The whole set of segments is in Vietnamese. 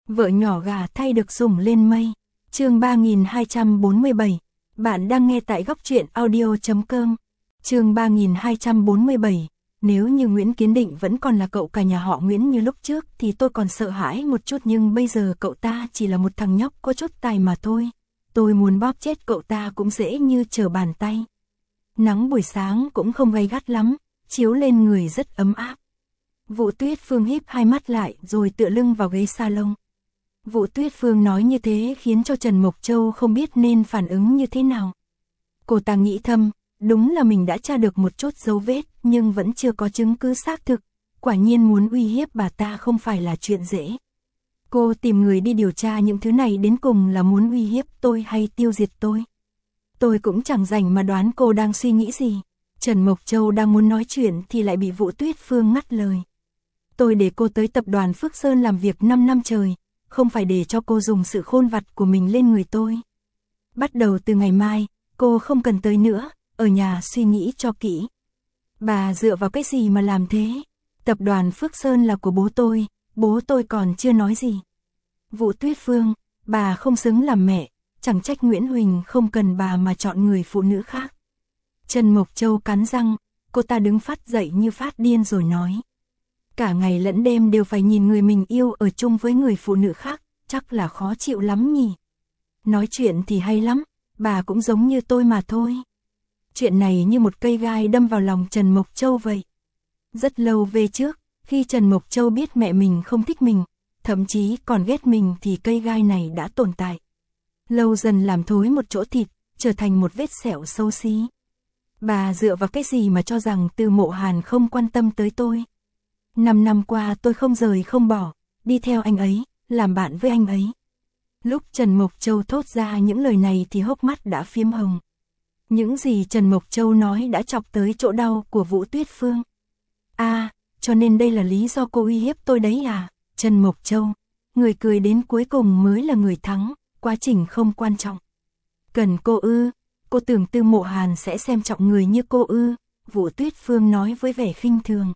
Vợ nhỏ gà thay được sủng lên mây. Chương 3247. Bạn đang nghe tại góc truyện audio.com. Chương 3247. Nếu như Nguyễn Kiến Định vẫn còn là cậu cả nhà họ Nguyễn như lúc trước thì tôi còn sợ hãi một chút, nhưng bây giờ cậu ta chỉ là một thằng nhóc có chút tài mà thôi. Tôi muốn bóp chết cậu ta cũng dễ như trở bàn tay. Nắng buổi sáng cũng không gay gắt lắm, chiếu lên người rất ấm áp. Vũ Tuyết Phương híp hai mắt lại rồi tựa lưng vào ghế salon. Vũ Tuyết Phương nói như thế khiến cho Trần Mộc Châu không biết nên phản ứng như thế nào. Cô ta nghĩ thầm, đúng là mình đã tra được một chút dấu vết nhưng vẫn chưa có chứng cứ xác thực. Quả nhiên muốn uy hiếp bà ta không phải là chuyện dễ. Cô tìm người đi điều tra những thứ này đến cùng là muốn uy hiếp tôi hay tiêu diệt tôi? Tôi cũng chẳng rảnh mà đoán cô đang suy nghĩ gì. Trần Mộc Châu đang muốn nói chuyện thì lại bị Vũ Tuyết Phương ngắt lời. Tôi để cô tới tập đoàn Phước Sơn làm việc 5 năm trời, không phải để cho cô dùng sự khôn vặt của mình lên người tôi. Bắt đầu từ ngày mai, cô không cần tới nữa, ở nhà suy nghĩ cho kỹ. Bà dựa vào cái gì mà làm thế? Tập đoàn Phước Sơn là của bố tôi còn chưa nói gì. Vũ Tuyết Phương, bà không xứng làm mẹ, chẳng trách Nguyễn Huỳnh không cần bà mà chọn người phụ nữ khác. Trần Mộc Châu cắn răng, cô ta đứng phát dậy như phát điên rồi nói. Cả ngày lẫn đêm đều phải nhìn người mình yêu ở chung với người phụ nữ khác, chắc là khó chịu lắm nhỉ. Nói chuyện thì hay lắm, bà cũng giống như tôi mà thôi. Chuyện này như một cây gai đâm vào lòng Trần Mộc Châu vậy. Rất lâu về trước, khi Trần Mộc Châu biết mẹ mình không thích mình, thậm chí còn ghét mình thì cây gai này đã tồn tại. Lâu dần làm thối một chỗ thịt, trở thành một vết sẹo xấu xí. Bà dựa vào cái gì mà cho rằng Từ Mộ Hàn không quan tâm tới tôi? 5 năm qua tôi không rời không bỏ, đi theo anh ấy, làm bạn với anh ấy. Lúc Trần Mộc Châu thốt ra những lời này thì hốc mắt đã phiếm hồng. Những gì Trần Mộc Châu nói đã chọc tới chỗ đau của Vũ Tuyết Phương. Cho nên đây là lý do cô uy hiếp tôi đấy à? Trần Mộc Châu, người cười đến cuối cùng mới là người thắng, quá trình không quan trọng. Cần cô ư? Cô tưởng Từ Mộ Hàn sẽ xem trọng người như cô ư? Vũ Tuyết Phương nói với vẻ khinh thường.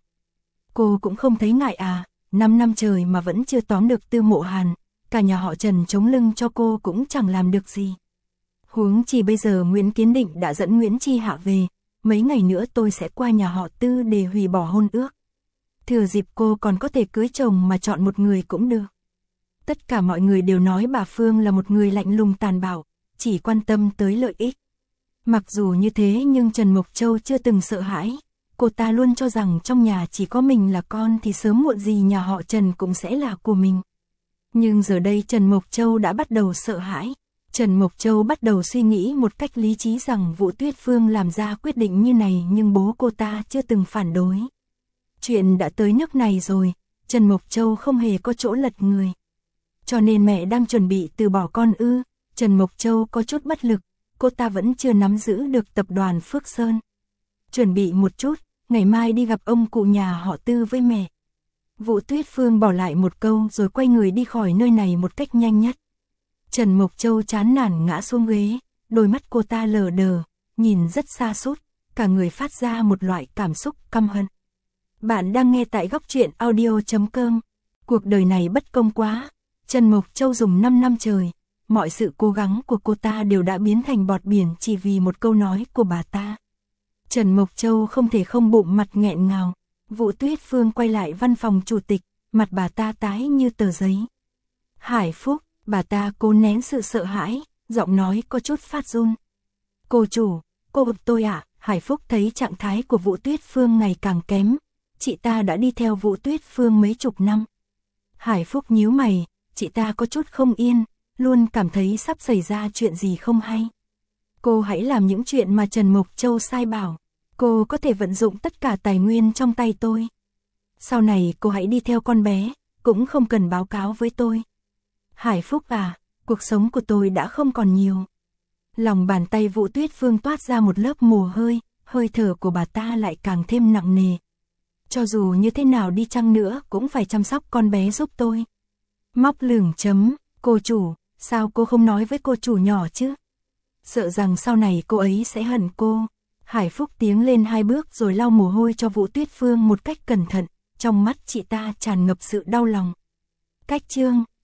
Cô cũng không thấy ngại à? 5 năm trời mà vẫn chưa tóm được Từ Mộ Hàn, cả nhà họ Trần chống lưng cho cô cũng chẳng làm được gì. Huống chi bây giờ Nguyễn Kiến Định đã dẫn Nguyễn Chi Hạ về, mấy ngày nữa tôi sẽ qua nhà họ Tư để hủy bỏ hôn ước. Thừa dịp cô còn có thể cưới chồng mà chọn một người cũng được. Tất cả mọi người đều nói bà Phương là một người lạnh lùng tàn bạo, chỉ quan tâm tới lợi ích. Mặc dù như thế nhưng Trần Mộc Châu chưa từng sợ hãi. Cô ta luôn cho rằng trong nhà chỉ có mình là con thì sớm muộn gì nhà họ Trần cũng sẽ là của mình. Nhưng giờ đây Trần Mộc Châu đã bắt đầu sợ hãi. Trần Mộc Châu bắt đầu suy nghĩ một cách lý trí rằng Vũ Tuyết Phương làm ra quyết định như này nhưng bố cô ta chưa từng phản đối. Chuyện đã tới nước này rồi, Trần Mộc Châu không hề có chỗ lật người. Cho nên mẹ đang chuẩn bị từ bỏ con ư? Trần Mộc Châu có chút bất lực, cô ta vẫn chưa nắm giữ được tập đoàn Phước Sơn. Chuẩn bị một chút, ngày mai đi gặp ông cụ nhà họ Tư với mẹ. Vũ Tuyết Phương bỏ lại một câu rồi quay người đi khỏi nơi này một cách nhanh nhất. Trần Mộc Châu chán nản ngã xuống ghế, đôi mắt cô ta lờ đờ, nhìn rất xa sút, cả người phát ra một loại cảm xúc căm hận. Bạn đang nghe tại góc truyện audio.com. Cuộc đời này bất công quá. Trần Mộc Châu dùng 5 năm trời, mọi sự cố gắng của cô ta đều đã biến thành bọt biển chỉ vì một câu nói của bà ta. Trần Mộc Châu không thể không bụng mặt nghẹn ngào. Vũ Tuyết Phương quay lại văn phòng chủ tịch, mặt bà ta tái như tờ giấy. Hải Phúc, bà ta cố nén sự sợ hãi, giọng nói có chút phát run. Cô chủ, cô bực tôi ạ. Hải Phúc thấy trạng thái của Vũ Tuyết Phương ngày càng kém. Chị ta đã đi theo Vũ Tuyết Phương mấy chục năm. Hải Phúc nhíu mày, chị ta có chút không yên, luôn cảm thấy sắp xảy ra chuyện gì không hay. Cô hãy làm những chuyện mà Trần Mộc Châu sai bảo. Cô có thể vận dụng tất cả tài nguyên trong tay tôi. Sau này cô hãy đi theo con bé, cũng không cần báo cáo với tôi. Hải Phúc à, cuộc sống của tôi đã không còn nhiều. Lòng bàn tay Vũ Tuyết Phương toát ra một lớp mồ hôi, hơi thở của bà ta lại càng thêm nặng nề. Cho dù như thế nào đi chăng nữa cũng phải chăm sóc con bé giúp tôi. Móc lửng chấm, cô chủ, sao cô không nói với cô chủ nhỏ chứ? Sợ rằng sau này cô ấy sẽ hận cô. Hải Phúc tiến lên 2 bước rồi lau mồ hôi cho Vũ Tuyết Phương một cách cẩn thận, trong mắt chị ta tràn ngập sự đau lòng. Cách chương